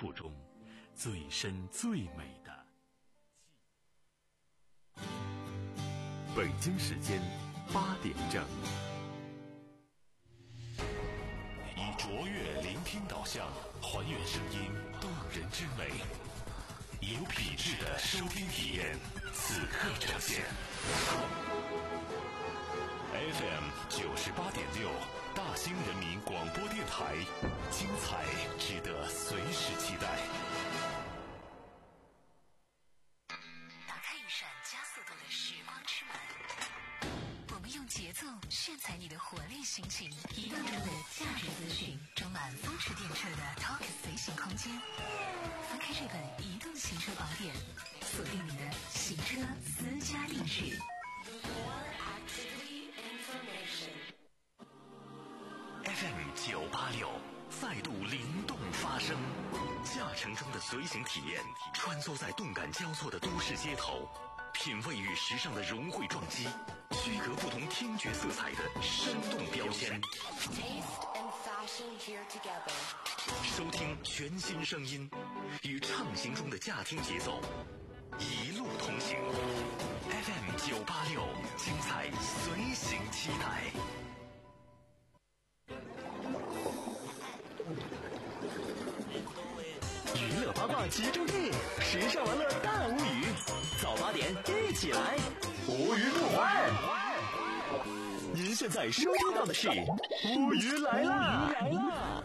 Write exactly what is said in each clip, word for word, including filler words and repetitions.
触中最深最美的。北京时间八点整，以卓越聆听导向，还原声音动人之美，有品质的收听体验，此刻呈现。F M 九十八点六，大兴人民广播电台，精彩值得随时期待。 打开一扇加速度的时光之门，我们用节奏炫彩你的活力心情，移动中的价值资讯，充满风驰电掣的 Talk 随行空间。翻开这本移动行车宝典，锁定你的行车私家定制。 F M 九八六再度灵动发声，驾乘中的随行体验，穿梭在动感交错的都市街头，品味与时尚的融汇撞击，区隔不同听觉色彩的生动标签。收听全新声音，与畅行中的驾听节奏，一路同行。F M 九八六，精彩随行期待。娱乐八卦集中地，时尚玩乐大无语，早八点一起来，无语不欢。您现在收听到的是无语来啦！来啦！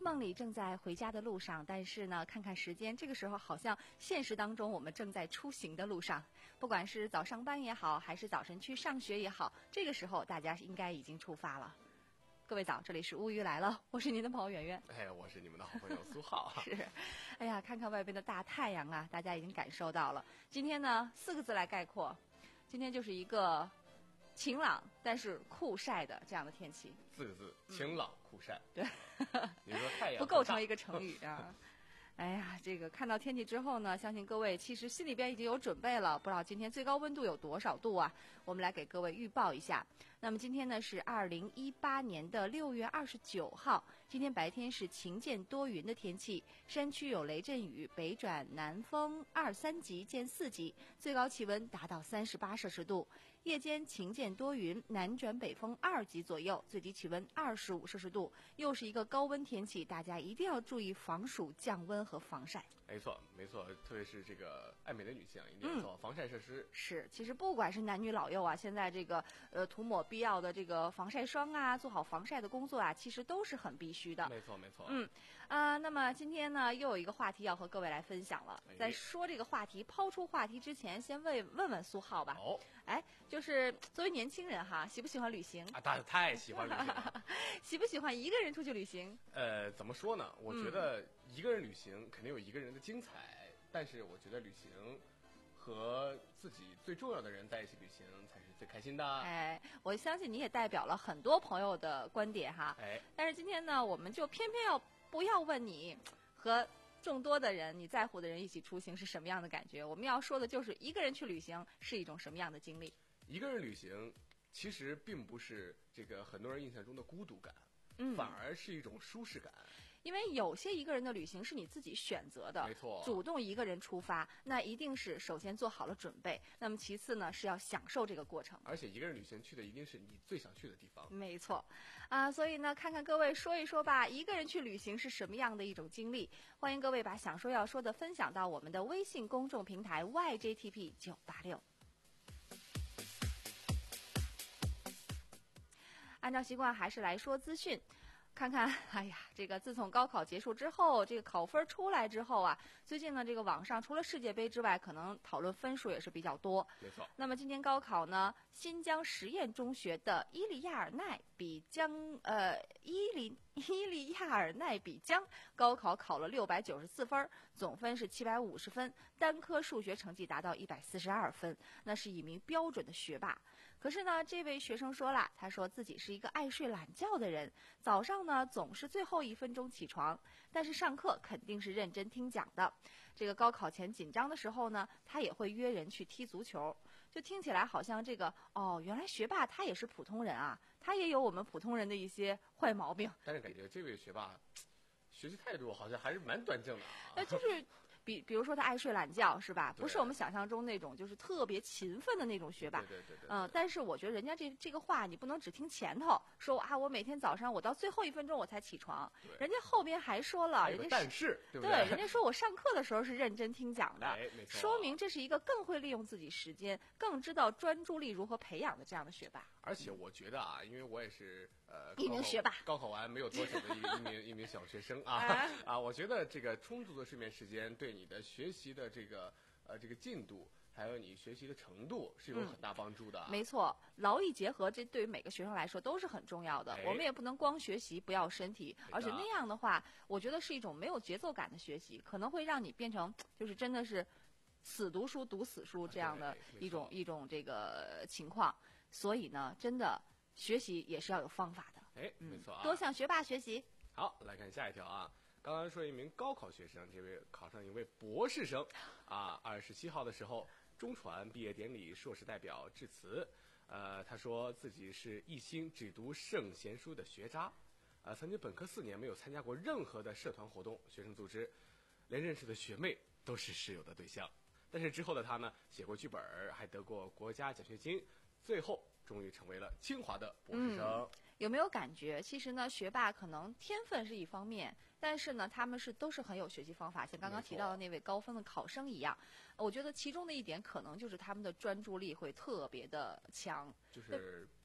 梦里正在回家的路上，但是呢，看看时间，这个时候好像现实当中我们正在出行的路上，不管是早上班也好，还是早晨去上学也好，这个时候大家应该已经出发了。各位早，这里是乌鱼来了，我是您的朋友圆圆。 哎，我是你们的好朋友苏浩。 是，哎呀，看看外边的大太阳啊，大家已经感受到了。今天呢，四个字来概括，今天就是一个晴朗但是酷晒的这样的天气。 四个字，晴朗酷晒。 对， 你说太阳不构成一个成语啊。哎呀，这个看到天气之后呢，相信各位其实心里边已经有准备了，不知道今天最高温度有多少度啊？我们来给各位预报一下。那么今天呢是二零一八年的六月二十九号，今天白天是晴间多云的天气，山区有雷阵雨，北转南风二三级见四级，最高气温达到三十八摄氏度。夜间晴间多云，南转北风二级左右，最低气温二十五摄氏度，又是一个高温天气，大家一定要注意防暑降温和防晒。 没错，没错，特别是这个爱美的女性，一定要做防晒设施。 嗯、是，其实不管是男女老幼啊，现在这个呃涂抹必要的这个防晒霜啊，做好防晒的工作啊，其实都是很必须的。 没错，没错。 嗯，啊、呃，那么今天呢，又有一个话题要和各位来分享了。在说这个话题、抛出话题之前，先问问问苏浩吧。 哦， 哎，就是作为年轻人哈，喜不喜欢旅行啊？大家太喜欢旅行了。 喜不喜欢一个人出去旅行？ 呃，怎么说呢？我觉得一个人旅行肯定有一个人的精彩，嗯、但是我觉得旅行和自己最重要的人在一起旅行才是最开心的。 哎，我相信你也代表了很多朋友的观点哈。 哎， 但是今天呢，我们就偏偏要不要问你和众多的人你在乎的人一起出行是什么样的感觉？我们要说的就是一个人去旅行是一种什么样的经历。 一个人旅行其实并不是这个很多人印象中的孤独感， 嗯， 反而是一种舒适感。 因为有些一个人的旅行是你自己选择的， 没错， 主动一个人出发，那一定是首先做好了准备，那么其次呢是要享受这个过程。 而且一个人旅行去的一定是你最想去的地方。 没错，啊，所以呢，看看各位说一说吧，一个人去旅行是什么样的一种经历？欢迎各位把想说要说的分享到我们的微信公众平台 Y J T P 九八六。按照习惯还是来说资讯，看看，哎呀，这个自从高考结束之后，这个考分出来之后啊，最近呢，这个网上除了世界杯之外，可能讨论分数也是比较多。 没错。 那么今年高考呢，新疆实验中学的伊利亚尔奈比江呃伊利伊利亚尔奈比江高考考了六百九十四分，总分是七百五十分，单科数学成绩达到一百四十二分，那是一名标准的学霸。可是呢，这位学生说了，他说自己是一个爱睡懒觉的人，早上呢总是最后一分钟起床，但是上课肯定是认真听讲的。这个高考前紧张的时候呢，他也会约人去踢足球。就听起来好像这个哦，原来学霸他也是普通人啊，他也有我们普通人的一些坏毛病。 但是感觉这位学霸学习态度好像还是蛮端正的啊。 那就是比比如说他爱睡懒觉是吧？不是我们想象中那种就是特别勤奋的那种学霸。 对对对对。 嗯、呃，但是我觉得人家这这个话你不能只听前头说啊，我每天早上我到最后一分钟我才起床，人家后边还说了，人家但是对不对？对，人家说我上课的时候是认真听讲的， 哎，没错， 说明这是一个更会利用自己时间、更知道专注力如何培养的这样的学霸。 而且我觉得啊，因为我也是呃一名学霸， 高考完没有多久的一一名一名小学生啊啊，我觉得这个充足的睡眠时间对你的学习的这个呃这个进度，还有你学习的程度是有很大帮助的。 嗯、没错，劳逸结合，这对于每个学生来说都是很重要的。 哎、 我们也不能光学习不要身体，而且那样的话，我觉得是一种没有节奏感的学习，可能会让你变成就是真的是死读书读死书这样的一种、啊、一种这个情况。所以呢，真的学习也是要有方法的。 哎，没错啊， 多向学霸学习。 好，来看下一条啊。刚刚说一名高考学生，这位考上一位博士生啊。二十七号的时候，中传毕业典礼硕士代表致辞，呃，他说自己是一心只读圣贤书的学渣，呃，曾经本科四年没有参加过任何的社团活动、学生组织，连认识的学妹都是室友的对象。但是之后的他呢，写过剧本，还得过国家奖学金。最后终于成为了清华的博士生、嗯、 有没有感觉其实呢学霸可能天分是一方面，但是呢他们是都是很有学习方法，像刚刚提到的那位高分的考生一样，我觉得其中的一点可能就是他们的专注力会特别的强， 就是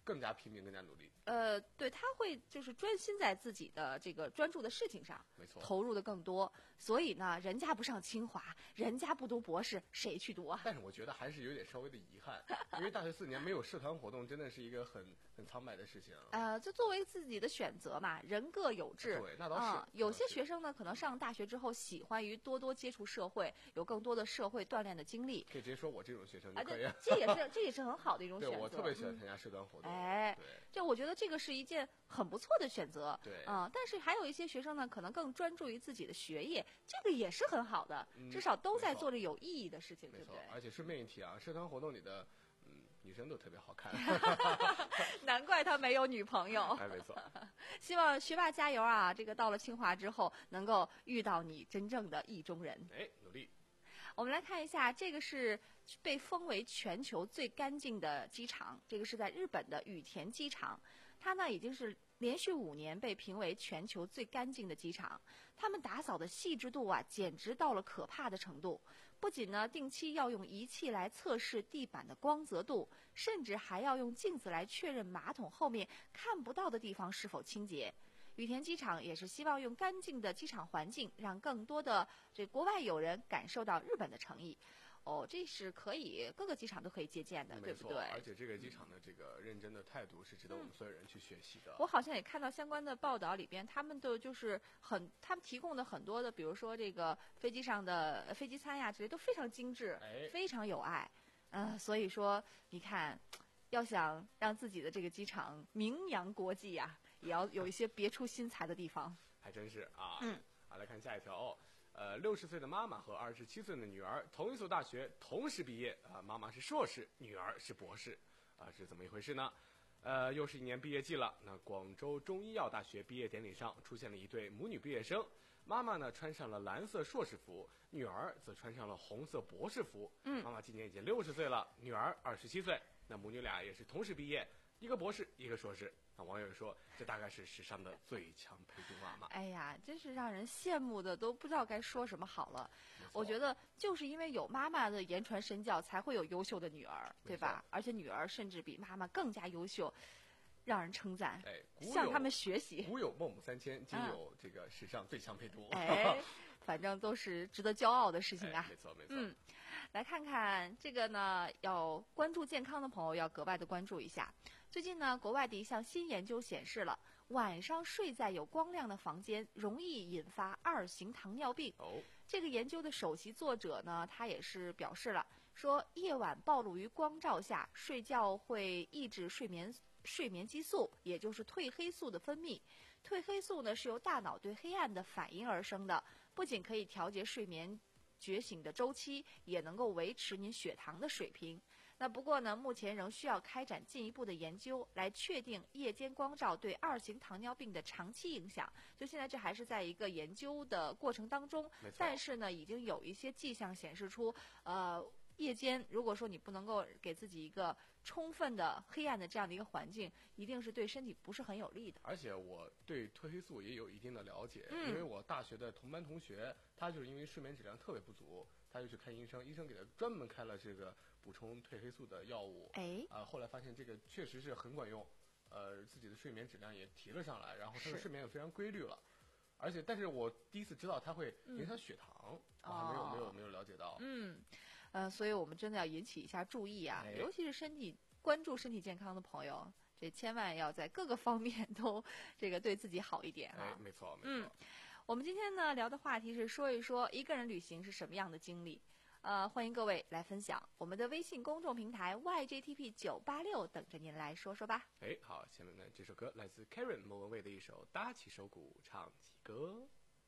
更加拼命、更加努力。 呃，对，他会就是专心在自己的这个专注的事情上， 没错， 投入的更多。所以呢，人家不上清华，人家不读博士，谁去读啊？ 但是我觉得还是有点稍微的遗憾，因为大学四年没有社团活动，真的是一个很很苍白的事情。 呃，就作为自己的选择嘛，人各有志。 对，那倒是。 嗯、有些学生呢，可能上大学之后喜欢于多多接触社会，有更多的社会锻炼的经历。 可以直接说我这种学生就可以了。啊、这也是这也是很好的一种选择。 对，我特别喜欢参加社团活动。 嗯、哎， 对， 这我觉得这个是一件很不错的选择。 对， 啊、呃，但是还有一些学生呢，可能更专注于自己的学业，这个也是很好的， 嗯、 至少都在做着有意义的事情， 对不对？ 而且顺便一提啊，社团活动里的嗯女生都特别好看， 难怪他没有女朋友。 哎，没错。 希望学霸加油啊！这个到了清华之后，能够遇到你真正的意中人。 哎，努力。 我们来看一下，这个是被封为全球最干净的机场，这个是在日本的羽田机场，它呢已经是连续五年被评为全球最干净的机场。他们打扫的细致度啊，简直到了可怕的程度。不仅呢，定期要用仪器来测试地板的光泽度，甚至还要用镜子来确认马桶后面看不到的地方是否清洁。羽田机场也是希望用干净的机场环境，让更多的这国外友人感受到日本的诚意。哦，这是可以各个机场都可以借鉴的，对不对？ 而且这个机场的这个认真的态度是值得我们所有人去学习的。 我好像也看到相关的报道里边，他们都就是很，他们提供的很多的，比如说这个飞机上的飞机餐呀之类，都非常精致， 哎、 非常有爱。嗯、呃，所以说你看，要想让自己的这个机场名扬国际呀、啊。也要有一些别出心裁的地方， 还真是啊。 嗯， 好，来看下一条哦。呃，六十岁的妈妈和二十七岁的女儿同一所大学同时毕业啊，妈妈是硕士，女儿是博士，啊，是怎么一回事呢？呃，又是一年毕业季了。那广州中医药大学毕业典礼上出现了一对母女毕业生，妈妈呢穿上了蓝色硕士服，女儿则穿上了红色博士服。 嗯， 妈妈今年已经六十岁了，女儿二十七岁，那母女俩也是同时毕业，一个博士，一个硕士。那网友说，这大概是史上的最强陪读妈妈。 哎呀，真是让人羡慕的，都不知道该说什么好了。我觉得就是因为有妈妈的言传身教，才会有优秀的女儿，对吧？而且女儿甚至比妈妈更加优秀，让人称赞。 哎， 向他们学习。 古有孟母三迁，今有这个史上最强陪读。 哎，反正都是值得骄傲的事情啊。 哎、没错没错。 嗯，来看看这个呢，要关注健康的朋友要格外的关注一下。最近呢，国外的一项新研究显示了，晚上睡在有光亮的房间容易引发二型糖尿病。 哦， 这个研究的首席作者呢，他也是表示了，说夜晚暴露于光照下，睡觉会抑制睡眠睡眠激素，也就是褪黑素的分泌。褪黑素呢，是由大脑对黑暗的反应而生的，不仅可以调节睡眠觉醒的周期，也能够维持您血糖的水平。那不过呢，目前仍需要开展进一步的研究，来确定夜间光照对二型糖尿病的长期影响。就现在这还是在一个研究的过程当中，但是呢，已经有一些迹象显示出，呃，夜间如果说你不能够给自己一个充分的黑暗的这样的一个环境，一定是对身体不是很有利的。 而且我对褪黑素也有一定的了解， 嗯、 因为我大学的同班同学，他就是因为睡眠质量特别不足，他就去看医生，医生给他专门开了这个补充褪黑素的药物。 哎， 啊、呃，后来发现这个确实是很管用，呃，自己的睡眠质量也提了上来，然后他的睡眠也非常规律了。而且，但是我第一次知道它会影响血糖，我还没有、 哦、 没有没有了解到。 嗯，呃，所以我们真的要引起一下注意啊， 哎、 尤其是身体关注身体健康的朋友，这千万要在各个方面都这个对自己好一点啊。 哎，没错没错。 嗯，我们今天呢聊的话题是说一说一个人旅行是什么样的经历。呃，欢迎各位来分享，我们的微信公众平台 Y J T P 九八六等着您来说说吧。 哎，好，下面呢这首歌来自 Karen 莫文蔚的一首《搭起手鼓唱起歌》。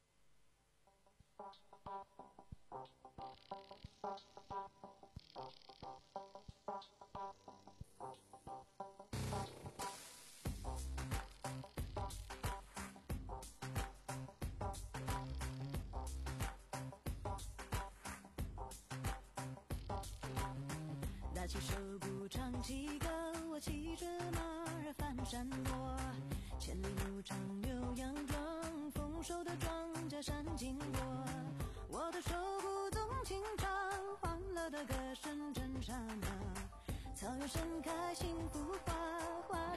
搭起手鼓唱起歌，我骑着马儿翻山坡，千里牧场牛羊壮，丰收的庄稼闪经过，我的手鼓动情唱，欢乐的歌声震刹那，草原盛开幸福花，花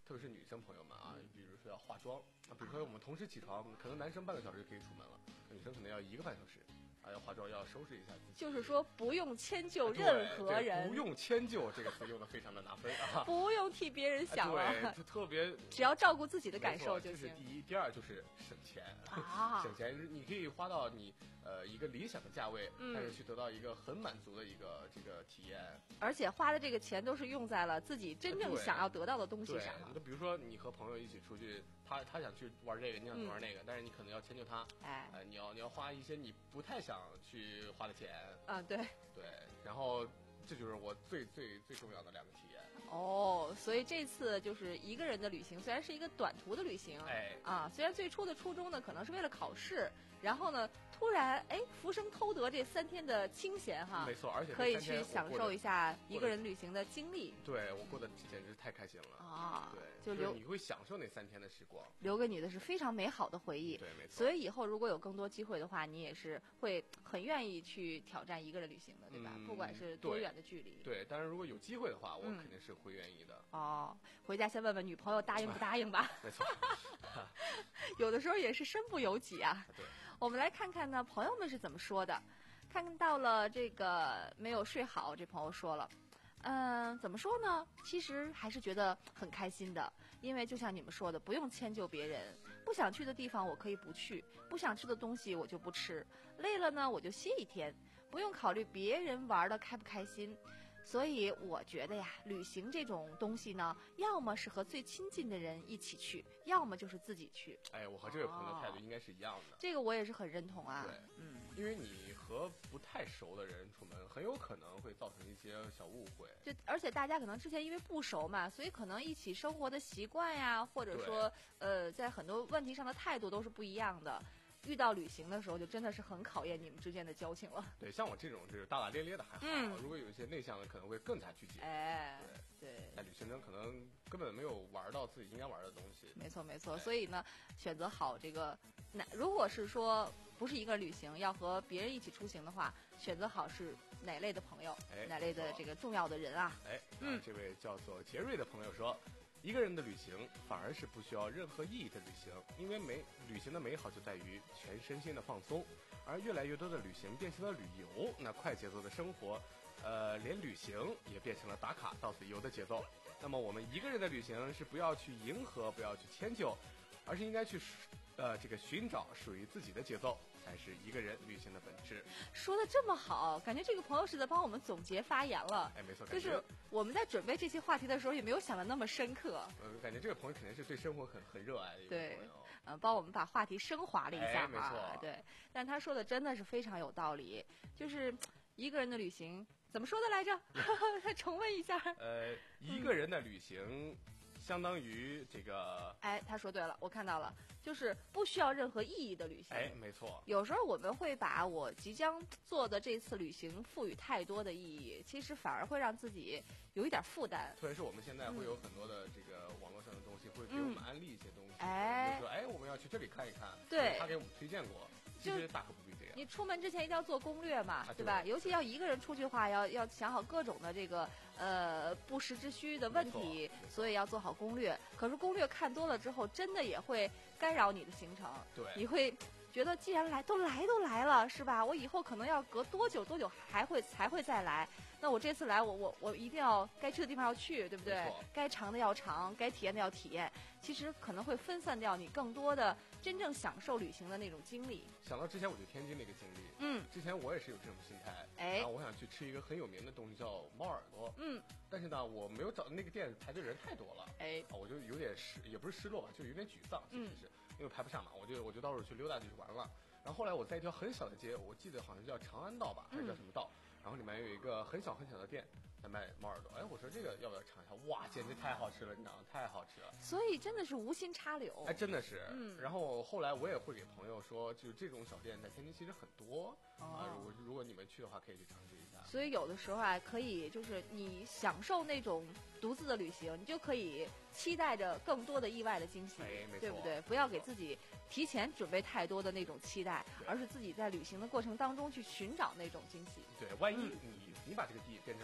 特别是女生朋友们啊，比如说要化妆，啊，比如说我们同时起床，可能男生半个小时就可以出门了，女生可能要一个半小时。啊，要化妆，要收拾一下自己。 就是说，不用迁就啊任何人。 不用迁就这个词用的非常的拿分啊。 不用替别人想了。 对，就特别。 只要照顾自己的感受就行。 这是第一，第二就是省钱。 啊。 省钱，你可以花到你呃一个理想的价位， 嗯、 但是去得到一个很满足的一个这个体验。 而且花的这个钱都是用在了自己真正想要得到的东西上。 对，就比如说你和朋友一起出去，他他想去玩这个，你想去玩那个，嗯、但是你可能要迁就他。 哎。 呃，你要你要花一些你不太想去花的钱。 啊，对。 对，然后这就是我最最最重要的两个体验。 哦，所以这次就是一个人的旅行，虽然是一个短途的旅行， 哎， 啊，虽然最初的初衷呢可能是为了考试，然后呢突然哎浮生偷得这三天的清闲哈， 没错，而且可以去享受一下一个人旅行的经历。 对，我过得简直太开心了啊！ 对， 就留、 就是、你会享受那三天的时光， 留给你的是非常美好的回忆。 对，没错。 所以以后如果有更多机会的话，你也是会很愿意去挑战一个人旅行的，对吧？ 嗯、 不管是多远的距离。 对，但是如果有机会的话，我肯定是会愿意的。 嗯、哦，回家先问问女朋友答应不答应吧。 没错。 有的时候也是身不由己啊。 对。 我们来看看呢，朋友们是怎么说的。看到了这个没有睡好，这朋友说了，嗯，怎么说呢？其实还是觉得很开心的，因为就像你们说的，不用迁就别人，不想去的地方我可以不去，不想吃的东西我就不吃，累了呢我就歇一天，不用考虑别人玩的开不开心。所以我觉得呀，旅行这种东西呢，要么是和最亲近的人一起去，要么就是自己去。 哎，我和这位朋友的态度应该是一样的。 哦、这个我也是很认同啊。 对， 嗯， 因为你和不太熟的人出门，很有可能会造成一些小误会。 就而且大家可能之前因为不熟嘛，所以可能一起生活的习惯呀，或者说呃，在很多问题上的态度都是不一样的。遇到旅行的时候，就真的是很考验你们之间的交情了。 对，像我这种就是大大咧咧的还好， 嗯、 如果有一些内向的，可能会更加拘谨。 哎， 对对， 在旅行中可能根本没有玩到自己应该玩的东西。 没错，没错。所以呢，选择好这个，那如果是说不是一个人旅行，要和别人一起出行的话，选择好是哪类的朋友， 哎、 哪类的这个重要的人啊？ 哎，嗯，这位叫做杰瑞的朋友说。一个人的旅行反而是不需要任何意义的旅行，因为美旅行的美好就在于全身心的放松，而越来越多的旅行变成了旅游，那快节奏的生活，呃，连旅行也变成了打卡到此游的节奏。那么我们一个人的旅行是不要去迎合，不要去迁就，而是应该去呃这个寻找属于自己的节奏，才是一个人旅行的本质。 说的这么好，感觉这个朋友是在帮我们总结发言了。 哎，没错， 就是我们在准备这些话题的时候，也没有想的那么深刻。 呃，感觉这个朋友肯定是对生活很很热爱的一个朋友。 对，嗯、呃，帮我们把话题升华了一下嘛。哎、没错。 对，但他说的真的是非常有道理，就是一个人的旅行怎么说的来着？再重温一下。 呃，一个人的旅行。嗯相当于这个， 哎，他说对了，我看到了，就是不需要任何意义的旅行。 哎，没错。 有时候我们会把我即将做的这次旅行赋予太多的意义，其实反而会让自己有一点负担。 特别是我们现在会有很多的这个网络上的东西，嗯、会给我们安利一些东西， 哎、 嗯，就说哎，我们要去这里看一看。 对， 他给我们推荐过。其实大可不必这样。 你出门之前一定要做攻略嘛， 啊、 对吧？尤其要一个人出去的话，要要想好各种的这个呃不时之需的问题，所以要做好攻略。可是攻略看多了之后，真的也会干扰你的行程。 对， 你会觉得既然来都来都来了，是吧？我以后可能要隔多久多久还会才会再来。那我这次来，我我我一定要该去的地方要去，对不对？该长的要长，该体验的要体验。其实可能会分散掉你更多的真正享受旅行的那种经历。 想到之前我去天津那个经历， 嗯， 之前我也是有这种心态， 哎， 然后我想去吃一个很有名的东西叫猫耳朵， 嗯， 但是呢，我没有找那个店排队人太多了， 哎， 啊，我就有点失，也不是失落吧，就有点沮丧，其实是、嗯、因为排不上嘛，我就我就到处去溜达就去玩了。然后后来我在一条很小的街，我记得好像叫长安道吧，还是叫什么道，嗯、然后里面有一个很小很小的店。在卖猫耳朵，哎，我说这个要不要尝一下？哇，简直太好吃了，你知道吗？太好吃了。 所以真的是无心插柳。 哎，真的是。 嗯。 然后后来我也会给朋友说，就是这种小店在天津其实很多、哦、啊，如果如果你们去的话，可以去尝试一下。 所以有的时候啊，可以就是你享受那种独自的旅行，你就可以期待着更多的意外的惊喜， 哎、没错， 对不对？不要给自己提前准备太多的那种期待，而是自己在旅行的过程当中去寻找那种惊喜。 对，万一你、嗯、你把这个地变成了网红地。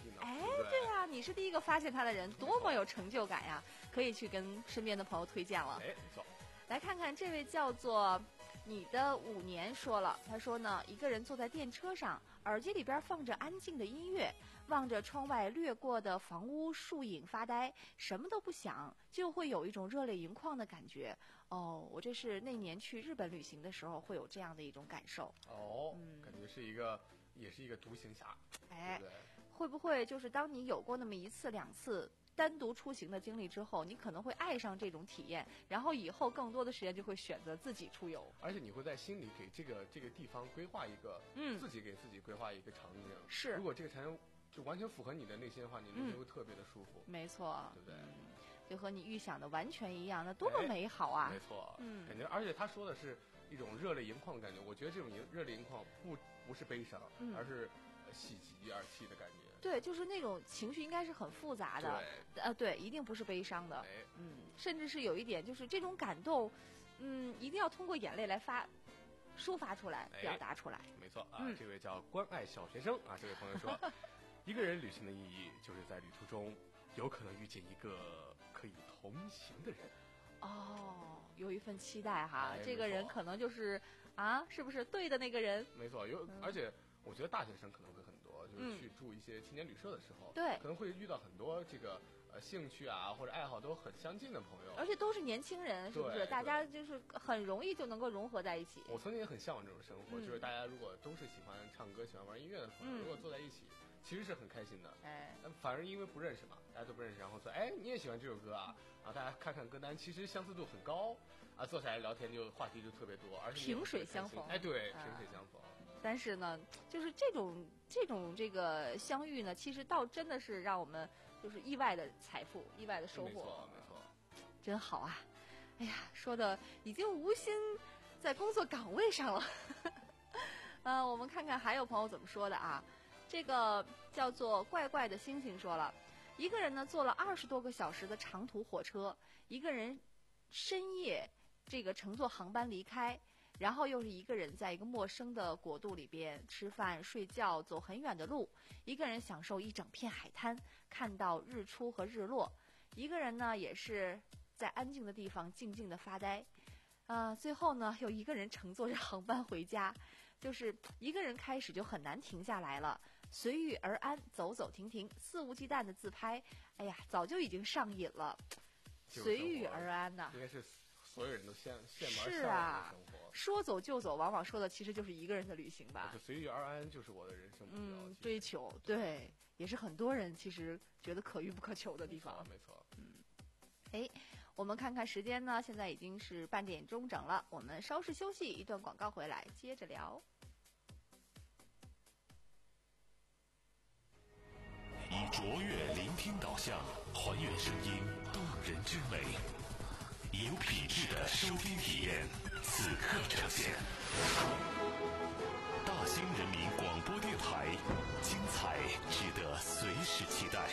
题呢？ 哎， 对不对对啊，你是第一个发现它的人，多么有成就感呀！可以去跟身边的朋友推荐了。 哎，没错。 来看看这位叫做你的五年说了，他说呢，一个人坐在电车上，耳机里边放着安静的音乐，望着窗外掠过的房屋树影发呆，什么都不想，就会有一种热泪盈眶的感觉。哦，我这是那年去日本旅行的时候会有这样的一种感受。 哦， 嗯感觉是一个，也是一个独行侠， 哎对不对？ 会不会就是当你有过那么一次两次单独出行的经历之后，你可能会爱上这种体验，然后以后更多的时间就会选择自己出游。 而且你会在心里给这个这个地方规划一个， 嗯自己给自己规划一个场景。 是如果这个场景就完全符合你的内心的话，你内心嗯会特别的舒服， 没错， 对不对？ 嗯，就和你预想的完全一样，那多么哎美好啊！ 没错， 嗯感觉，而且他说的是一种热泪盈眶的感觉。我觉得这种盈热泪盈眶不不是悲伤， 嗯而是呃喜极而泣的感觉。 对，就是那种情绪应该是很复杂的，呃，对，一定不是悲伤的， 哎， 嗯，甚至是有一点就是这种感动，嗯，一定要通过眼泪来发，抒发出来， 哎表达出来。 没错啊， 嗯这位叫关爱小学生啊，这位朋友说，一个人旅行的意义就是在旅途中有可能遇见一个可以同行的人。 哦，有一份期待哈， 哎这个人没错可能就是啊，是不是对的那个人？ 没错，有，而且我觉得大学生可能会很多，就是嗯去住一些青年旅社的时候， 对可能会遇到很多这个呃兴趣啊或者爱好都很相近的朋友。 而且都是年轻人，是不是？ 对大家就是很容易就能够融合在一起。 我曾经也很向往这种生活， 嗯就是大家如果都是喜欢唱歌、喜欢玩音乐的朋友， 嗯如果坐在一起，其实是很开心的。 哎， 但反而因为不认识嘛，大家都不认识，然后说，哎，你也喜欢这首歌啊？然后大家看看歌单，其实相似度很高，啊，坐下来聊天就话题就特别多，而且萍水相逢哎，对， 啊萍水相逢。 但是呢，就是这种这种这个相遇呢，其实倒真的是让我们就是意外的财富、意外的收获没错，，没错。 真好啊！哎呀，说的已经无心在工作岗位上了。呃，我们看看还有朋友怎么说的啊？这个叫做怪怪的星星说了，一个人呢坐了二十多个小时的长途火车，一个人深夜这个乘坐航班离开，然后又是一个人在一个陌生的国度里边吃饭、睡觉，走很远的路，一个人享受一整片海滩，看到日出和日落，一个人呢也是在安静的地方静静的发呆，啊、最后呢有一个人乘坐着航班回家，就是一个人开始就很难停下来了，随遇而安，走走停停，肆无忌惮的自拍，哎呀，早就已经上瘾了，随遇而安呐、 应该是所有人都羡羡慕而是向往啊的生活。 说走就走，往往说的其实就是一个人的旅行吧就。随遇而安就是我的人生目标。 嗯， 其实追求，对，也是很多人其实觉得可遇不可求的地没错方。 没错。 哎，我们看看时间呢，现在已经是半点钟整了，我们稍事休息，一段广告回来接着聊。 以卓越聆听导向，还原声音动人之美，以有品质的收听体验，此刻呈现。大兴人民广播电台，精彩值得随时期待。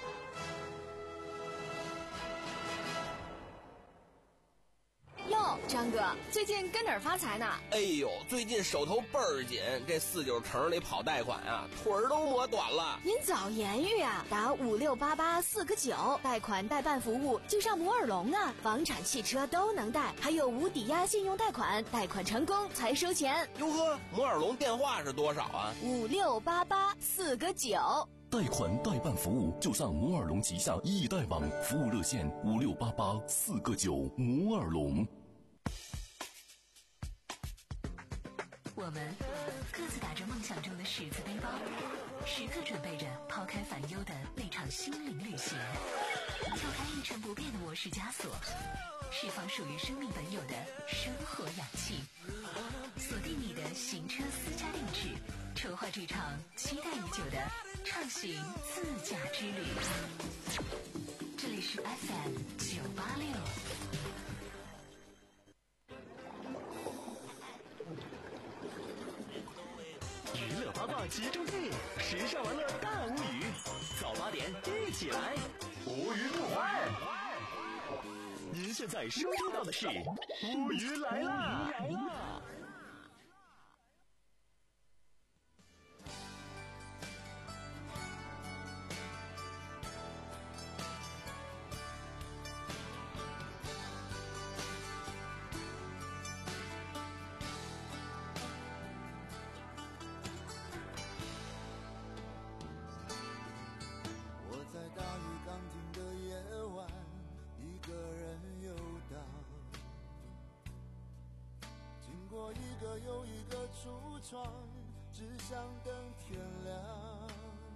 哟，张哥，最近跟哪儿发财呢？ 哎呦，最近手头倍儿紧，这四九城里跑贷款啊，腿儿都磨短了。 您早言语啊！打五六八八四个九，贷款代办服务就上摩尔龙啊，房产、汽车都能贷，还有无抵押信用贷款，贷款成功才收钱。 哟呵，摩尔龙电话是多少啊？ 五六八八四个九。 贷款代办服务就上摩尔龙旗下易贷网，服务热线五六八八四个九。摩尔龙。 我们各自打着梦想中的十字背包，时刻准备着抛开烦忧的那场心灵旅行，跳开一成不变的我式枷锁，释放属于生命本有的生活氧气，锁定你的行车私家定制，筹划这场期待已久的畅行自驾之旅。这里是 F M 九八六。 娱乐八卦集中地，时尚玩乐大无语，早八点一起来，无语不欢。您现在收听到的是无语来啦！来啦！ 我一个又一个橱窗，只想等天亮。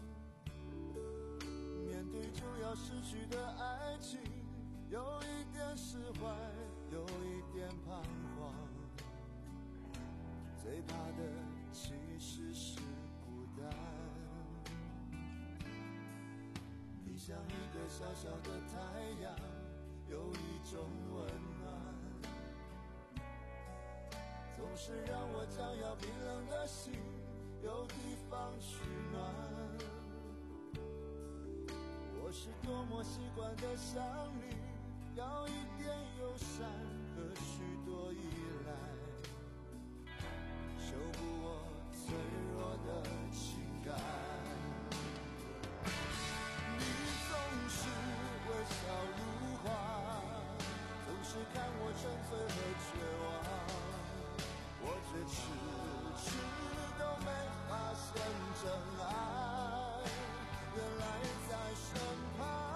面对就要失去的爱情，有一点释怀，有一点彷徨。最怕的其实是孤单。你像一个小小的太阳，有一种温暖，总是让我将要冰冷的心有地方取暖。我是多么习惯的想你，要一点友善和许多依赖，修补我脆弱的情感。你总是微笑如花，总是看我沉醉和绝望，我却迟迟都没发现真爱原来在身旁。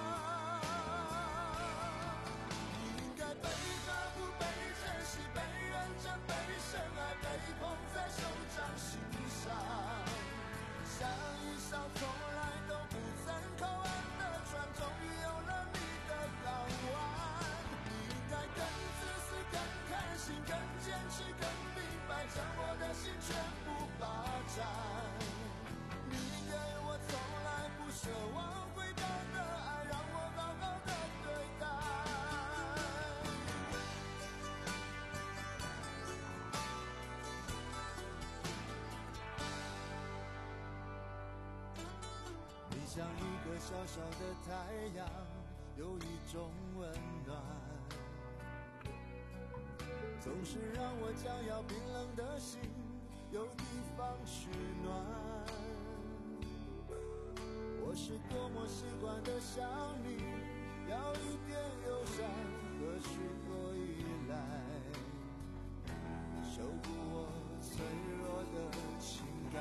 你应该被呵护，被珍惜，被认真，被深爱，被捧在手掌心上，像一艘从来都不曾靠岸的船，终于有了你的港湾。你应该更自私，更贪心，更坚持，更明白，将我的心全部霸占。你给我从来不奢望回报的爱，让我好好的对待。你像一个小小的太阳，有一种温暖，总是让我将要冰冷的心有地方取暖。我是多么习惯的想你，要一点友善和许多依赖，修补我脆弱的情感。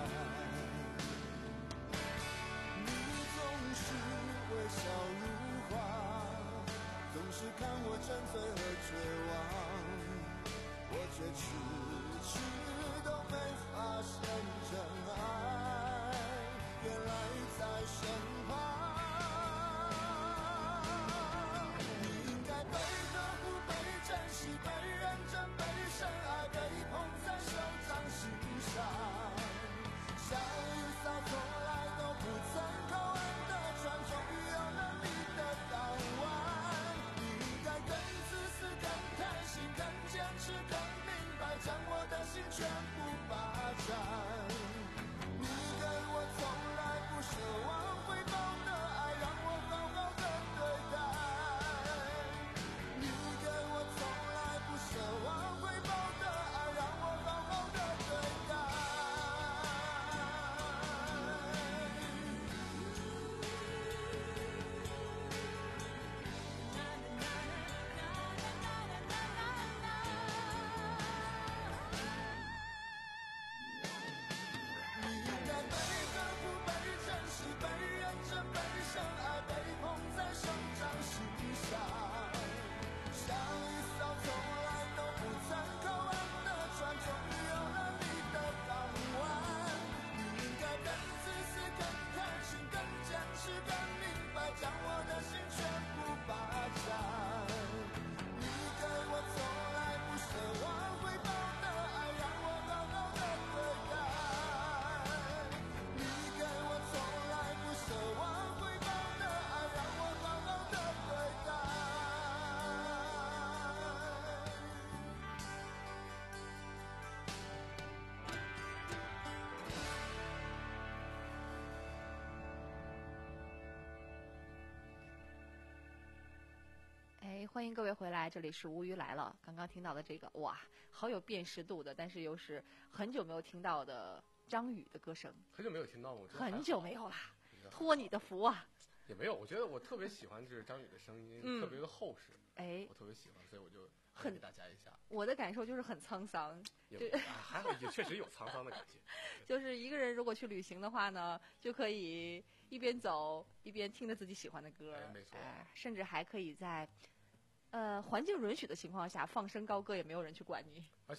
你总是微笑如花，总是看我沉醉和绝望，我却迟迟都没发现真爱原来在身旁。你应该被呵护，被珍惜，被认真，被深爱，被捧在手掌心上，像一艘从来都不曾靠岸的船，终于有了你的港湾。你应该更自私，更贪心，更坚持，更明白，将我的心全部霸占。你给我从来不奢望回报的爱，让我好好的对待。你给我从来不奢望回报的爱，让我好好的对待。你应该被呵护，被珍惜，被认真，被深爱，被捧在手掌心上，像一艘从来都不曾靠岸的船，终于有了你的港湾。你应该更自私，更贪心，更坚持，更明白，将我的心全部霸占。你给我从来不奢望回报的爱，让我好好的对待。你给我从来不奢望回报的爱，让我好好的对待。 哎，欢迎各位回来，这里是无鱼来了。刚刚听到的这个，哇，好有辨识度的，但是又是很久没有听到的张宇的歌声， 很久没有听到，我觉得还很好久没有啦，托你的福啊！ 也没有，我觉得我特别喜欢就是张宇的声音， 嗯特别的厚实， 哎我，特别喜欢，所以我就很给大家一下。 我的感受就是很沧桑， 也就啊还好，也确实有沧桑的感觉。 就是一个人如果去旅行的话呢，就可以一边走一边听着自己喜欢的歌， 哎没错哎甚至还可以在呃环境允许的情况下放声高歌，也没有人去管你。 而且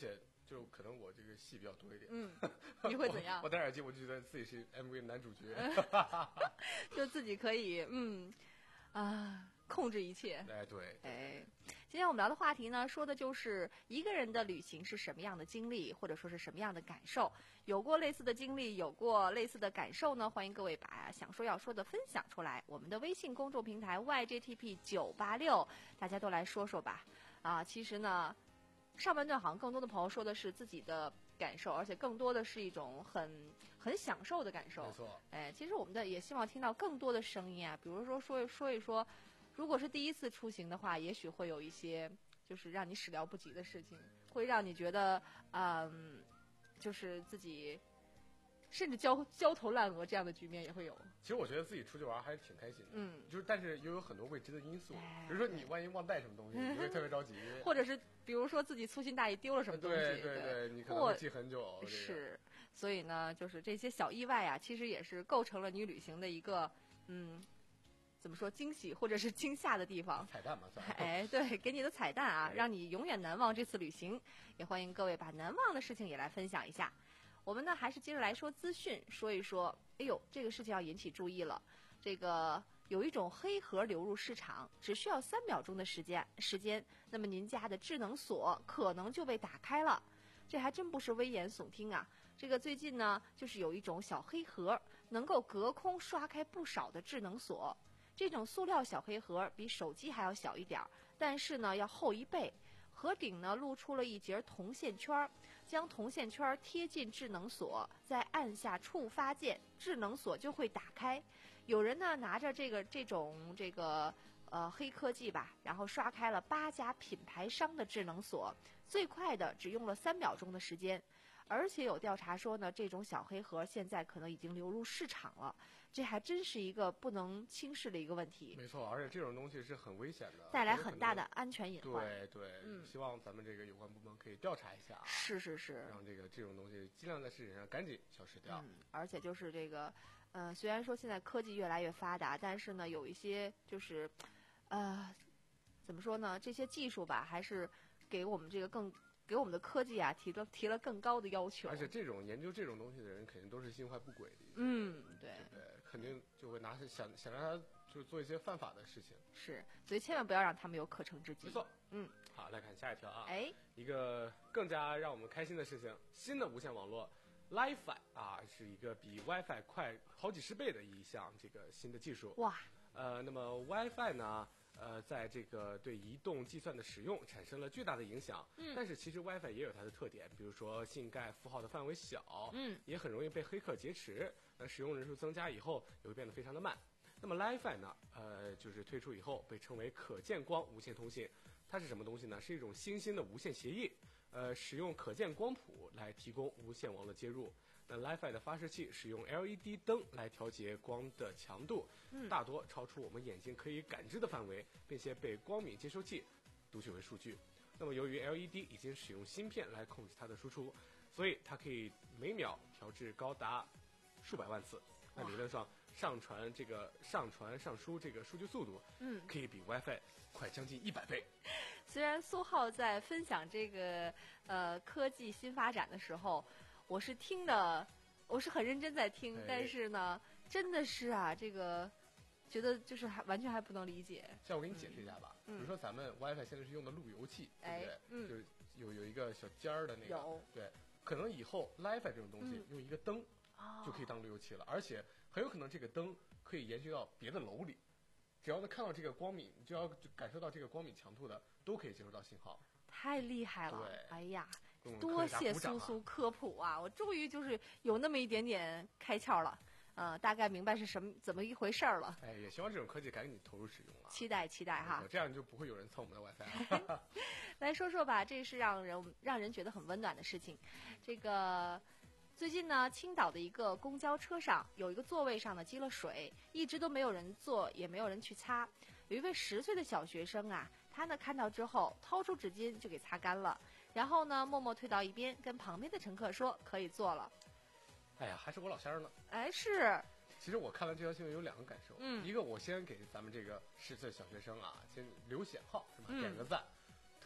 就可能我这个戏比较多一点。 嗯，你会怎样？ 我, 我戴耳机，我就觉得自己是 M V 男主角， 就自己可以嗯啊控制一切。 哎，对， 哎，今天我们聊的话题呢，说的就是一个人的旅行是什么样的经历，或者说是什么样的感受。有过类似的经历，有过类似的感受呢，欢迎各位把想说要说的分享出来。我们的微信公众平台 Y J T P 九八六，大家都来说说吧。啊，其实呢，上半段好像更多的朋友说的是自己的感受，而且更多的是一种很很享受的感受。 没错。 哎，其实我们的也希望听到更多的声音啊，比如说说说一说，如果是第一次出行的话，也许会有一些就是让你始料不及的事情，会让你觉得嗯，就是自己甚至焦焦头烂额这样的局面也会有。 其实我觉得自己出去玩还是挺开心的， 嗯， 就是但是又有很多未知的因素，比如说你万一忘带什么东西，你会特别着急， 或者是比如说自己粗心大意丢了什么东西， 对对对，你可能会记很久。 是，所以呢，就是这些小意外啊，其实也是构成了你旅行的一个嗯。怎么说惊喜或者是惊吓的地方？ 彩蛋嘛，算。 哎，对，给你的彩蛋啊，让你永远难忘这次旅行。也欢迎各位把难忘的事情也来分享一下。我们呢，还是接着来说资讯，说一说。哎呦，这个事情要引起注意了。这个有一种黑盒流入市场，只需要三秒钟的时间，时间，那么您家的智能锁可能就被打开了。这还真不是危言耸听啊！这个最近呢，就是有一种小黑盒，能够隔空刷开不少的智能锁。这种塑料小黑盒比手机还要小一点儿，但是呢要厚一倍。盒顶呢露出了一节铜线圈，将铜线圈贴近智能锁，再按下触发键，智能锁就会打开。有人呢拿着这个这种这个呃黑科技吧，然后刷开了八家品牌商的智能锁，最快的只用了三秒钟的时间。而且有调查说呢，这种小黑盒现在可能已经流入市场了，这还真是一个不能轻视的一个问题。 没错，而且这种东西是很危险的， 带来很大的安全隐患。 对对， 嗯， 希望咱们这个有关部门可以调查一下。 是是是， 让这个这种东西尽量在市场上赶紧消失掉。 嗯，而且就是这个，呃，虽然说现在科技越来越发达，但是呢，有一些就是，呃，怎么说呢？这些技术吧，还是给我们这个更。给我们的科技啊提了提了更高的要求， 而且这种研究这种东西的人肯定都是心怀不轨的， 嗯，对， 对不对？肯定就会拿想想让他就做一些犯法的事情， 是，所以千万不要让他们有可乘之机。 没错， 嗯， 好，来看下一条啊， 哎， 一个更加让我们开心的事情，新的无线网络 Li-Fi 啊，是一个比 WiFi 快好几十倍的一项这个新的技术。 哇， 呃，那么 WiFi 呢？呃，在这个对移动计算的使用产生了巨大的影响， 嗯， 但是其实 WiFi 也有它的特点，比如说信盖符号的范围小， 嗯， 也很容易被黑客劫持。那使用人数增加以后，也会变得非常的慢。那么 Li-Fi 呢，呃，就是推出以后被称为可见光无线通信，它是什么东西呢？是一种新兴的无线协议，呃，使用可见光谱来提供无线网络接入。那 Li-Fi 的发射器使用 L E D 灯来调节光的强度， 嗯， 大多超出我们眼睛可以感知的范围，并且被光敏接收器读取为数据。那么由于 L E D 已经使用芯片来控制它的输出，所以它可以每秒调至高达数百万次。那理论上上传这个上传上输这个数据速度， 嗯， 可以比 WiFi 快将近一百倍。 虽然苏浩在分享这个呃科技新发展的时候，我是听的，我是很认真在听， 哎、 但是呢，真的是啊，这个觉得就是还完全还不能理解。 像我给你解释一下吧， 嗯、 比如说咱们 WiFi 现在是用的路由器， 哎、 对不对？ 嗯， 就是有有一个小尖儿的那个， 有对，可能以后 Li-Fi 这种东西、 嗯、 用一个灯、哦、就可以当路由器了，而且很有可能这个灯可以延续到别的楼里，只要能看到这个光敏，只要感受到这个光敏强度的，都可以接收到信号。 太厉害了！ 对， 哎呀。多谢苏苏科普啊！我终于就是有那么一点点开窍了，呃，大概明白是什么怎么一回事儿了。 哎，也希望这种科技赶紧投入使用了。 期待期待哈， 这样就不会有人蹭我们的 WiFi 了。 来说说吧，这是让人让人觉得很温暖的事情。这个最近呢，青岛的一个公交车上有一个座位上呢积了水，一直都没有人坐，也没有人去擦。有一位十岁的小学生啊，他呢看到之后掏出纸巾就给擦干了。然后呢，默默退到一边，跟旁边的乘客说可以坐了。 哎呀，还是我老乡呢。 哎，是。 其实我看完这条新闻有两个感受， 嗯， 一个我先给咱们这个十岁小学生啊，先留显号是吧？ 嗯、 点个赞，特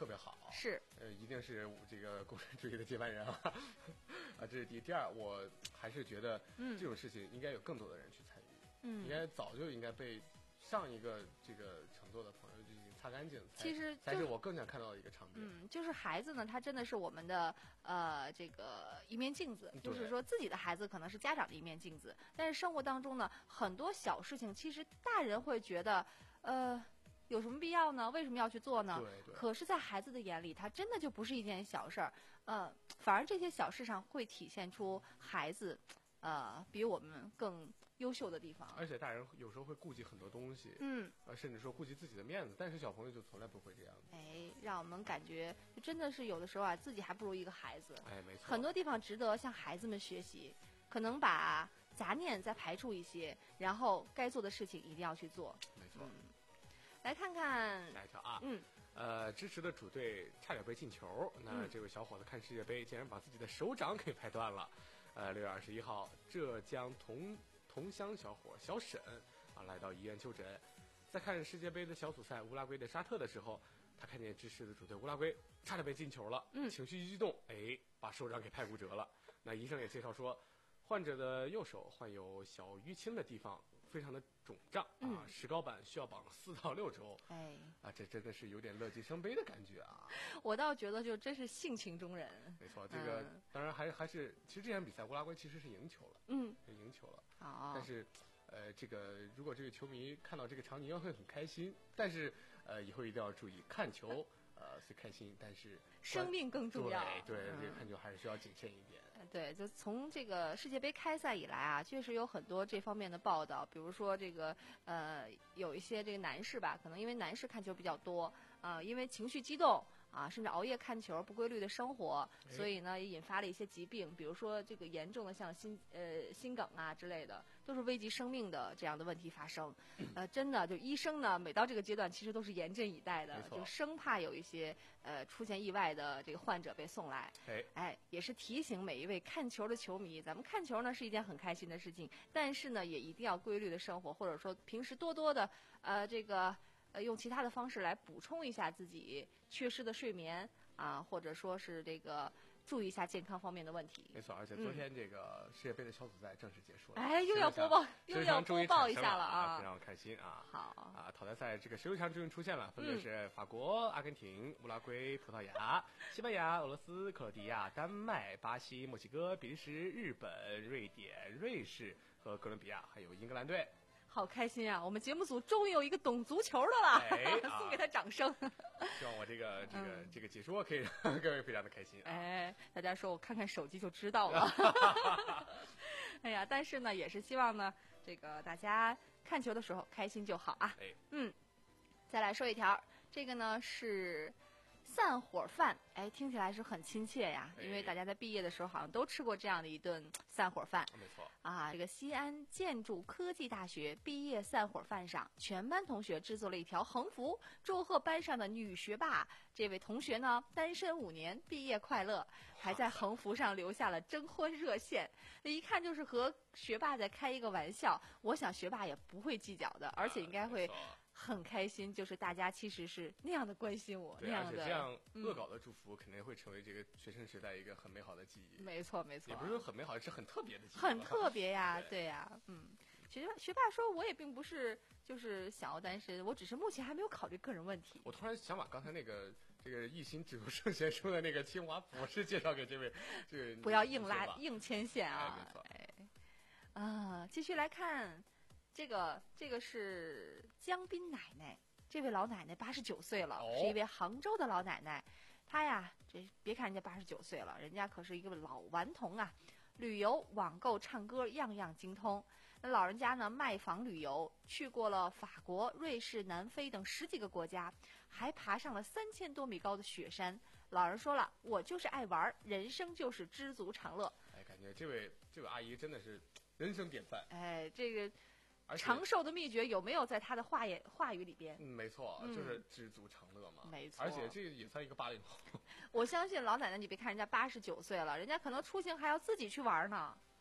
特别好， 是， 呃，一定是这个共产主义的接班人啊，啊，这是第一。第二，我还是觉得这种事情应该有更多的人去参与， 嗯， 应该早就应该被上一个这个乘坐的朋友就已经擦干净， 其实才是我更想看到的一个场景。 嗯，就是孩子呢，他真的是我们的呃这个一面镜子，就是说自己的孩子可能是家长的一面镜子，但是生活当中呢，很多小事情其实大人会觉得呃。有什么必要呢？为什么要去做呢？ 对对。 可是，在孩子的眼里，它真的就不是一件小事儿。呃，反而这些小事上会体现出孩子，呃，比我们更优秀的地方。 而且大人有时候会顾及很多东西， 嗯， 呃，甚至说顾及自己的面子，但是小朋友就从来不会这样。 哎，让我们感觉真的是有的时候啊，自己还不如一个孩子。 哎，没错。 很多地方值得向孩子们学习，可能把杂念再排除一些，然后该做的事情一定要去做。 没错。 嗯，来看看下一条啊， 嗯， 呃，支持的主队差点被进球，那这位小伙子看世界杯竟然把自己的手掌给拍断了。呃，六月二十一号，浙江桐桐乡小伙小沈啊来到医院就诊，在看世界杯的小组赛乌拉圭对沙特的时候，他看见支持的主队乌拉圭差点被进球了， 嗯， 情绪一激动，哎，把手掌给拍骨折了。那医生也介绍说，患者的右手患有小淤青的地方非常的肿胀啊，石膏板需要绑四到六周。 哎， 啊，这真的是有点乐极生悲的感觉啊！ 我倒觉得就真是性情中人。 没错，这个、嗯、当然还还是，其实这场比赛乌拉圭其实是赢球了， 嗯， 赢球了。 哦， 但是，呃，这个如果这个球迷看到这个场景，会很开心。但是，呃，以后一定要注意，看球，呃，虽开心，但是生命更重要。 对，对，嗯、这个看球还是需要谨慎一点。 对，就从这个世界杯开赛以来啊，确实有很多这方面的报道，比如说这个呃，有一些这个男士吧，可能因为男士看球比较多啊、呃，因为情绪激动啊，甚至熬夜看球、不规律的生活，所以呢也引发了一些疾病，比如说这个严重的像心呃心梗啊之类的，都是危及生命的这样的问题发生。呃，真的就医生呢，每到这个阶段其实都是严阵以待的，就生怕有一些呃出现意外的这个患者被送来。 哎， 哎，也是提醒每一位看球的球迷，咱们看球呢是一件很开心的事情，但是呢也一定要规律的生活，或者说平时多多的呃这个呃用其他的方式来补充一下自己缺失的睡眠啊，或者说是这个注意一下健康方面的问题。 没错，而且昨天这个世界杯的小组赛正式结束了， 哎，又要播报，又要播报一下了啊，非常开心啊！ 好啊，淘汰赛这个十六强终于出现了，分别是法国、阿根廷、乌拉圭、葡萄牙、西班牙、俄罗斯、克罗地亚、丹麦、巴西、墨西哥、比利时、日本、瑞典、瑞士和哥伦比亚，还有英格兰队。 好开心啊！我们节目组终于有一个懂足球的了， 哎、 送给他掌声。 希望我这个这个、嗯、这个解说可以让各位非常的开心、啊。 哎，大家说我看看手机就知道了。哎呀，但是呢，也是希望呢，这个大家看球的时候开心就好啊。 哎， 嗯，再来说一条，这个呢是散伙饭，哎，听起来是很亲切呀，因为大家在毕业的时候好像都吃过这样的一顿散伙饭。 没错。 啊，这个西安建筑科技大学毕业散伙饭上，全班同学制作了一条横幅，祝贺班上的女学霸。这位同学呢，单身五年，毕业快乐，还在横幅上留下了征婚热线。那一看就是和学霸在开一个玩笑。我想学霸也不会计较的，而且应该会很开心，就是大家其实是那样的关心我，那样的。 而且这样恶搞的祝福肯定会成为这个学生时代一个很美好的记忆。 没错，没错。 也不是说很美好，是很特别的记忆。 很特别呀，对, 对呀，嗯。学学霸说，我也并不是就是想要单身，我只是目前还没有考虑个人问题。 我突然想把刚才那个这个一心只读圣贤书的那个清华博士介绍给这位这位。 不要硬拉硬牵线啊！ 哎，没错。 哎，啊，继续来看。这个这个是江滨奶奶，这位老奶奶八十九岁了， 哦、 是一位杭州的老奶奶。她呀，这别看人家八十九岁了，人家可是一个老顽童啊，旅游、网购、唱歌样样精通。那老人家呢，卖房旅游，去过了法国、瑞士、南非等十几个国家，还爬上了三千多米高的雪山。老人说了，我就是爱玩，人生就是知足常乐。 哎，感觉这位这位阿姨真的是人生典范。 哎，这个。长寿的秘诀有没有在他的话也话语里边？ 嗯，没错，嗯、就是知足常乐嘛。 没错， 而且这也算一个八零后。 我相信老奶奶，你别看人家八十九岁了，人家可能出行还要自己去玩呢。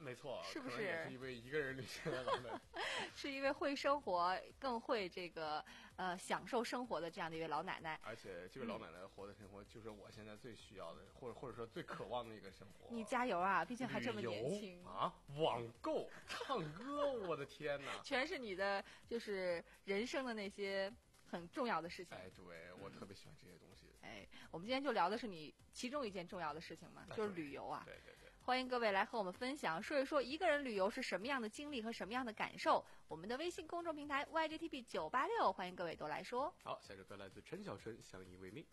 没错， 是不是？ 可能也是一位一个人旅行的老奶奶， 是一位会生活、更会这个呃享受生活的这样的一位老奶奶。 而且这位老奶奶活的生活，就是我现在最需要的，或者或者说最渴望的一个生活。 你加油啊！毕竟还这么年轻啊！网购、唱歌，我的天哪！ 全是你的，就是人生的那些很重要的事情。 哎，对，我特别喜欢这些东西。 哎，我们今天就聊的是你其中一件重要的事情嘛，就是旅游啊。 对对对。 欢迎各位来和我们分享，说一说一个人旅游是什么样的经历和什么样的感受。我们的微信公众平台 Y J T B 九八六，欢迎各位都来说。 好，下首歌来自陈小春，《相依为命》。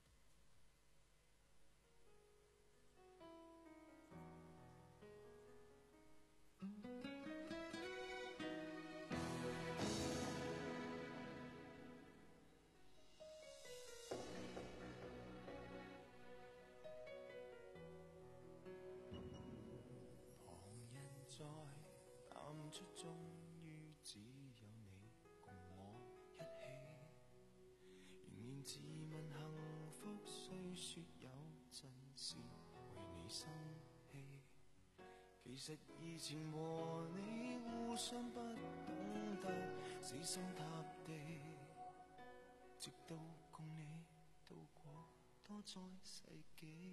在淡出，終於只有你共我一起。仍然自問幸福，雖說有陣時為你生氣。其實以前和你互相不懂得死心塌地，直到共你度過多災世紀。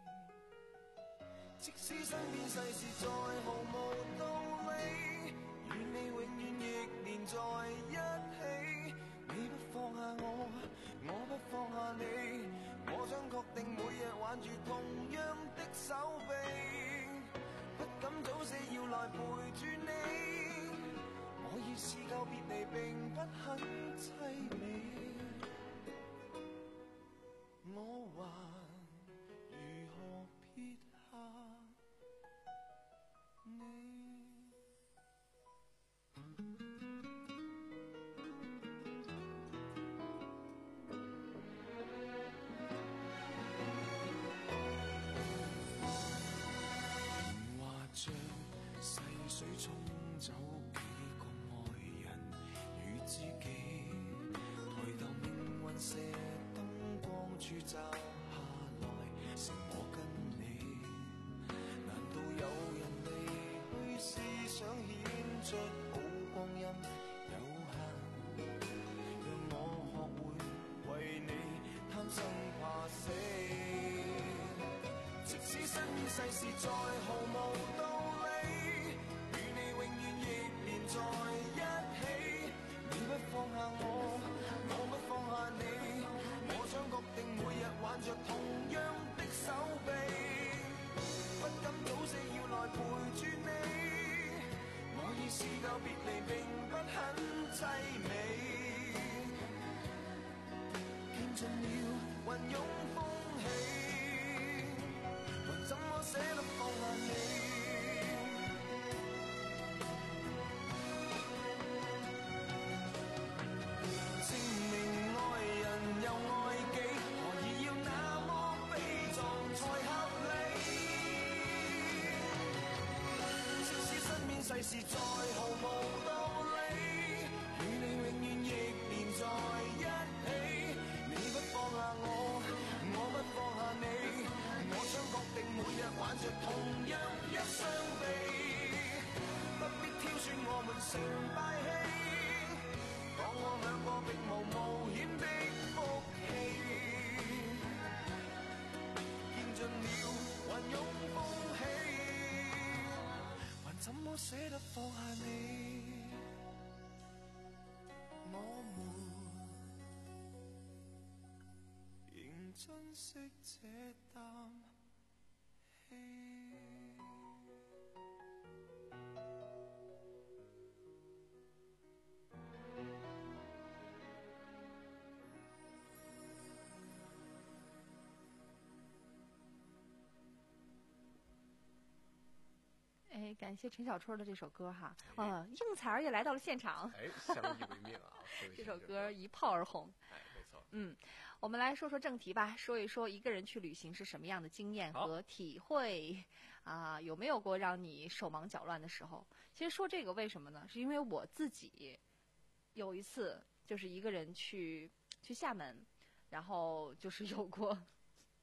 即使身邊世事再毫無道理，與你永遠亦連在一起。你不放下我，我不放下你，我將確定每日挽住同樣的手臂，不敢早死要來陪住你。我已試夠別離並不很凄美，我還如何撇下你？話像細水沖走幾個愛人與知己，抬頭命運射燈光柱照下來，剩我跟你。難道有人離去是想顯出好光陰有限？讓我學會為你貪生怕死。即使身邊世事再毫無道理，與你永遠亦連在一起。你不放下我，我不放下你，我將確定每日挽着同樣的手臂，不敢早死要來陪住你。我已試夠別離並不很凄美，傾盡了雲湧風起，怎麼捨得放下你？證明愛人又愛己，何以要那麼悲壯才合理？即使身邊世事再毫無道理，與你永遠亦連在一起。你不放下我，我不放下你，我將確定每日挽着同樣一雙臂，不必挑選我們成敗戲，當我兩個並無冒險的福氣，見盡了雲湧風起，還怎麼捨得放下你？我們仍珍惜這啖氣。 哎，感谢陈小春的这首歌哈，啊，应采儿也来到了现场。 哎，相依为命啊！ 这首歌一炮而红。 哎，没错。 嗯，我们来说说正题吧，说一说一个人去旅行是什么样的经验和体会啊？有没有过让你手忙脚乱的时候？其实说这个为什么呢？是因为我自己有一次就是一个人去去厦门，然后就是有过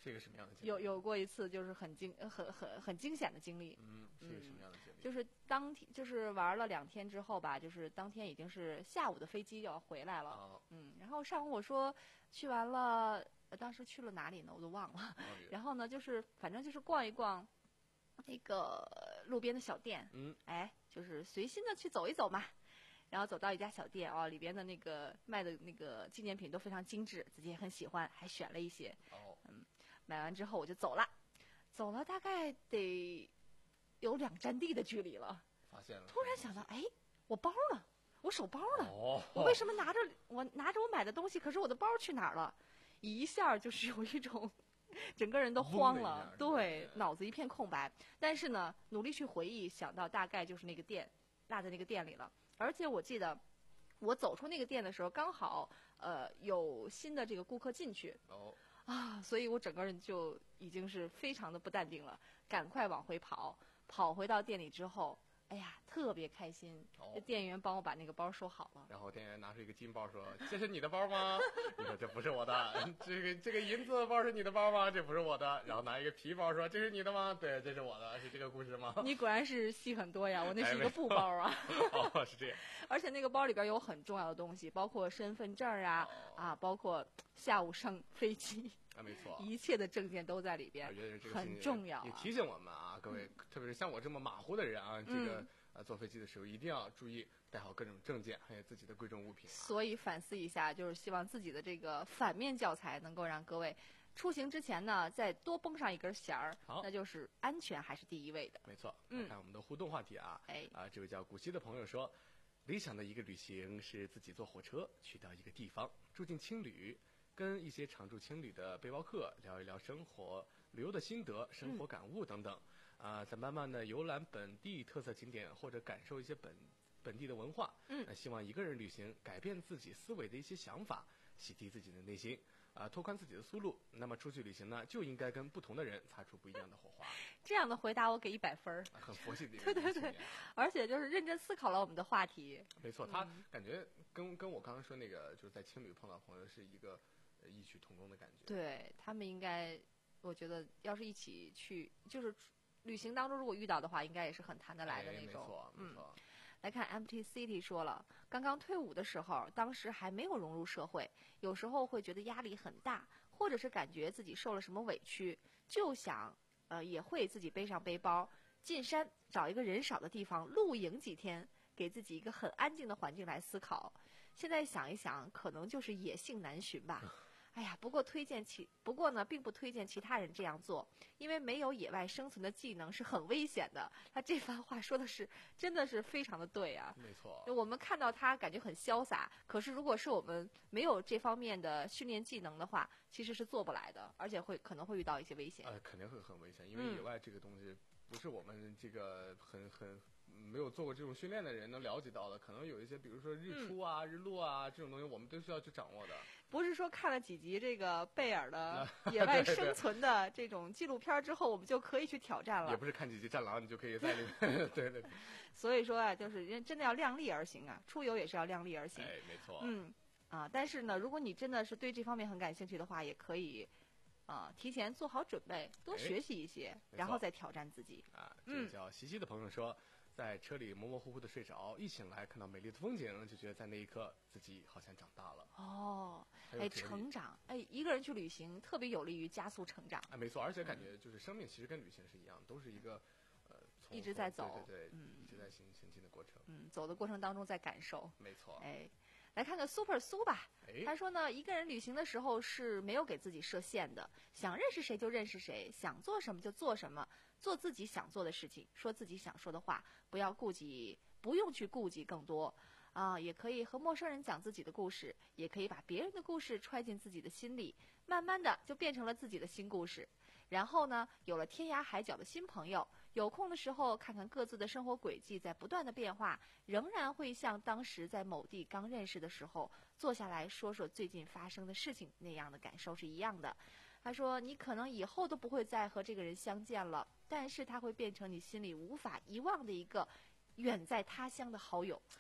这个什么样的经历？ 有有过一次就是很惊很很很惊险的经历。 嗯，是个什么样的经历？ 就是当天就是玩了两天之后吧，就是当天已经是下午的飞机要回来了。 哦、 嗯，然后上午我说去完了，当时去了哪里呢？我都忘了。 哦、 然后呢，就是反正就是逛一逛那个路边的小店。 嗯， 哎，就是随心的去走一走嘛。然后走到一家小店哦，里边的那个卖的那个纪念品都非常精致，自己也很喜欢，还选了一些。 哦， 嗯，买完之后我就走了，走了大概得有两站地的距离了。 发现了。 突然想到，哎，我包呢？我手包呢？ 哦， 我为什么拿着我拿着我买的东西，可是我的包去哪儿了？一下就是有一种整个人都慌了，对，脑子一片空白。但是呢，努力去回忆，想到大概就是那个店，落在那个店里了。而且我记得，我走出那个店的时候，刚好呃有新的这个顾客进去。 哦。 啊，所以我整个人就已经是非常的不淡定了，赶快往回跑。跑回到店里之后，哎呀，特别开心。 哦、 这店员帮我把那个包收好了。 然后店员拿出一个金包说：“这是你的包吗？”你说：“这不是我的。”这个这个银色的包是你的包吗？这不是我的。然后拿一个皮包说：“这是你的吗？”对，这是我的，是这个故事吗？ 你果然是戏很多呀，我那是一个布包啊。 哦，是这样。 而且那个包里边有很重要的东西，包括身份证啊、哦、啊，包括下午上飞机。 啊，没错， 一切的证件都在里边， 我觉得这个很重要、啊。 也提醒我们啊，各位， 嗯、 特别是像我这么马虎的人啊， 嗯、 这个呃坐飞机的时候一定要注意带好各种证件，还有自己的贵重物品、啊。 所以反思一下，就是希望自己的这个反面教材能够让各位出行之前呢，再多绷上一根弦儿，那就是安全还是第一位的。 没错， 嗯， 看我们的互动话题啊， 哎啊，这位叫古希的朋友说，理想的一个旅行是自己坐火车去到一个地方，住进青旅。跟一些常驻青旅的背包客聊一聊生活、旅游的心得、生活感悟等等，啊、嗯呃，再慢慢的游览本地特色景点或者感受一些本本地的文化。 嗯， 那希望一个人旅行，改变自己思维的一些想法，洗涤自己的内心，啊、呃，拓宽自己的思路。那么出去旅行呢，就应该跟不同的人擦出不一样的火花。 这样的回答我给一百分儿， 很佛系的一个对对对，而且就是认真思考了我们的话题。 没错，他感觉跟跟我刚刚说那个就是在青旅碰到朋友是一个。异曲同工的感觉， 对他们应该，我觉得要是一起去，就是旅行当中如果遇到的话，应该也是很谈得来的那种。 哎、没错，没错。 嗯，来看 Empty City 说了，刚刚退伍的时候，当时还没有融入社会，有时候会觉得压力很大，或者是感觉自己受了什么委屈，就想呃也会自己背上背包进山，找一个人少的地方露营几天，给自己一个很安静的环境来思考。现在想一想，可能就是野性难寻吧。哎呀，不过推荐其不过呢，并不推荐其他人这样做，因为没有野外生存的技能是很危险的。他这番话说的是真的是非常的对啊。 没错， 我们看到他感觉很潇洒，可是如果是我们没有这方面的训练技能的话，其实是做不来的，而且会可能会遇到一些危险。 呃，肯定会很危险，因为野外这个东西不是我们这个很很。没有做过这种训练的人能了解到的，可能有一些，比如说日出啊、嗯、日落啊这种东西，我们都需要去掌握的。 不是说看了几集这个贝尔的野外生存的这种纪录片之后，我们就可以去挑战了。 也不是看几集《战狼》你就可以在里面。对对对。 所以说啊，就是人真的要量力而行啊，出游也是要量力而行。 哎，没错。 嗯啊，但是呢，如果你真的是对这方面很感兴趣的话，也可以啊提前做好准备，多学习一些，然后再挑战自己。 啊，这个叫西西的朋友说。嗯在车里模模糊糊的睡着，一醒来看到美丽的风景，就觉得在那一刻自己好像长大了。 哦，哎，成长，哎，一个人去旅行特别有利于加速成长。 哎，没错，而且感觉就是生命其实跟旅行是一样，都是一个呃一直在走， 对对对， 嗯， 一直在行行进的过程。 嗯，走的过程当中在感受。 没错。 哎，来看看 Super 苏吧。 哎， 他说呢，一个人旅行的时候是没有给自己设限的，想认识谁就认识谁，想做什么就做什么。做自己想做的事情，说自己想说的话，不要顾忌，不用去顾忌更多，啊、呃，也可以和陌生人讲自己的故事，也可以把别人的故事揣进自己的心里，慢慢的就变成了自己的新故事。然后呢，有了天涯海角的新朋友，有空的时候看看各自的生活轨迹在不断的变化，仍然会像当时在某地刚认识的时候，坐下来说说最近发生的事情那样的感受是一样的。他说你可能以后都不会再和这个人相见了，但是他会变成你心里无法遗忘的一个远在他乡的好友。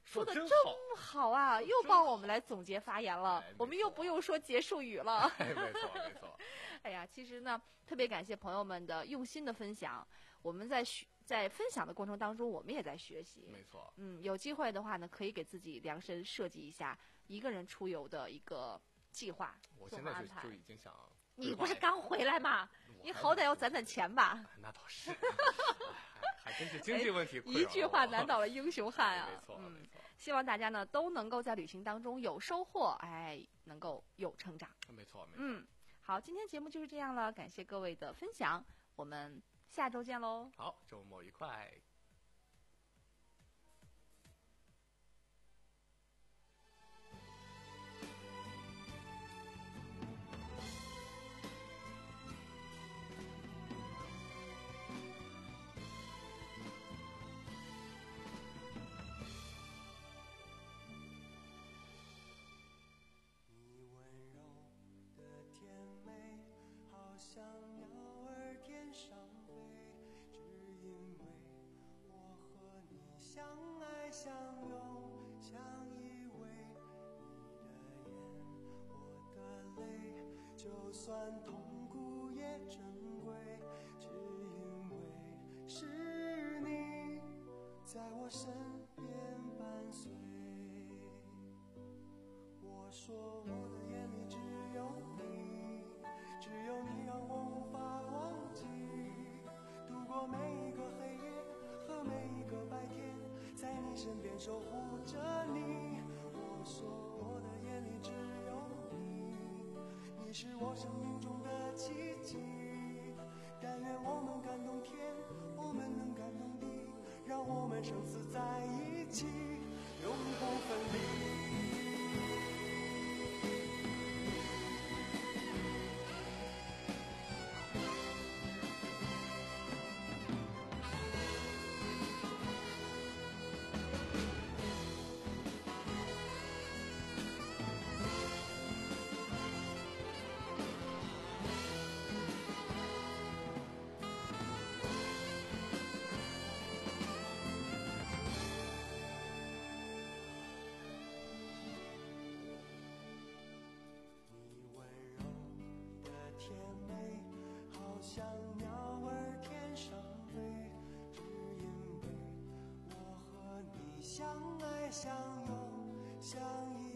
说的真这么好啊，又帮我们来总结发言了， 哎、 我们又不用说结束语了。 哎，没错没错。 哎呀，其实呢，特别感谢朋友们的用心的分享。我们在学在分享的过程当中，我们也在学习。 没错。 嗯，有机会的话呢，可以给自己量身设计一下一个人出游的一个计划。 我现在就就已经想。 你不是刚回来吗？你好歹要攒攒钱吧。 那倒是。还真是经济问题困扰、哎、一句话难倒了英雄汉啊！ 没错， 嗯、 没错。 希望大家呢都能够在旅行当中有收获，哎，能够有成长。 没错，没错。 嗯，好，今天节目就是这样了，感谢各位的分享，我们下周见喽。 好，周末愉快。 像鸟儿天上飞，只因为我和你相爱相拥，相依偎。你的眼，我的泪，就算痛苦也珍贵，只因为是你在我身边伴随。我说我的眼里只有你，只有你让我无法忘记，度过每一个黑夜和每一个白天，在你身边守护着你。我说我的眼里只有你，你是我生命中的奇迹。但愿我们感动天，我们能感动地，让我们生死在一起，永不分离。像鸟儿天上飞，只因为我和你相爱相拥相依